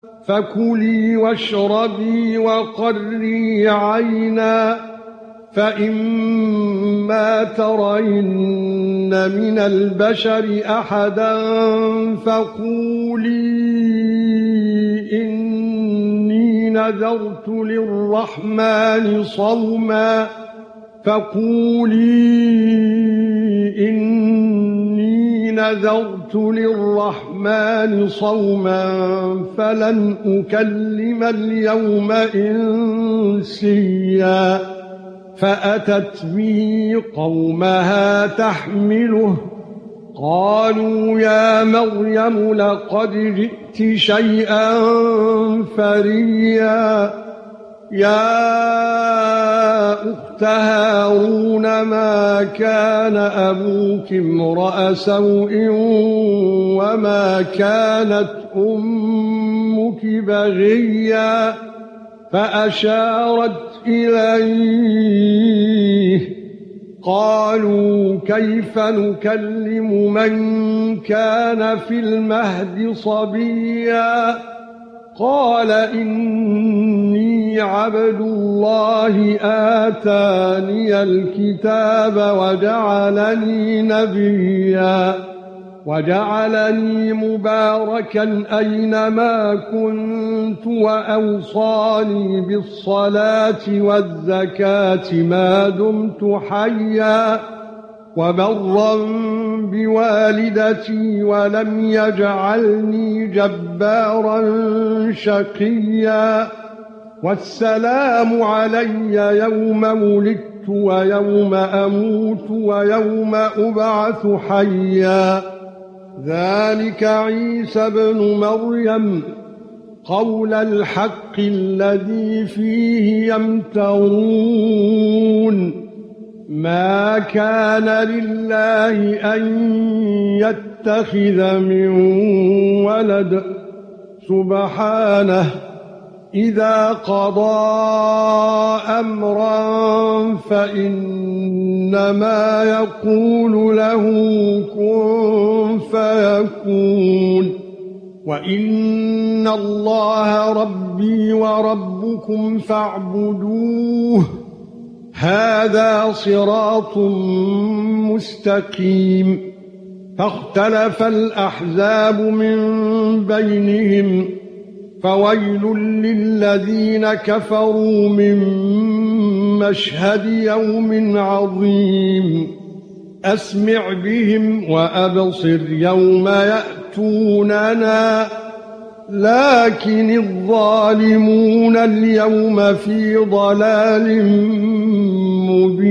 فكلي واشربي وقري عينا فإما ترين من البشر أحدا فقولي إني نذرت للرحمن صوما فلن أكلم اليوم إنسيا فأتت به قومها تحمله قالوا يا مريم لقد جئت شيئا فريا يا أخت هارون ما كان أبوك امرأ سوء وما كانت أمك بغيا فأشارت إليه قالوا كيف نكلم من كان في المهد صبيا قال إني عبد الله آتاني الكتاب وجعلني نبيا وجعلني مباركا أينما كنت وأوصاني بالصلاة والزكاة ما دمت حيا وبرا بوالدتي ولم يجعلني جبارا شقيا والسلام علي يوم ولدت ويوم أموت ويوم أبعث حيا ذلك عيسى ابن مريم قول الحق الذي فيه يمترون ما كان لله أن يتخذ من ولد سبحانه إذا قضى أمرا فإنما يقول له كن فيكون وإن الله ربي وربكم فاعبدوه هذا صراط مستقيم فاختلف الأحزاب من بينهم فويل للذين كفروا من مشهد يوم عظيم أسمع بهم وأبصر يوم يأتوننا لكن الظالمون اليوم في ضلال مبين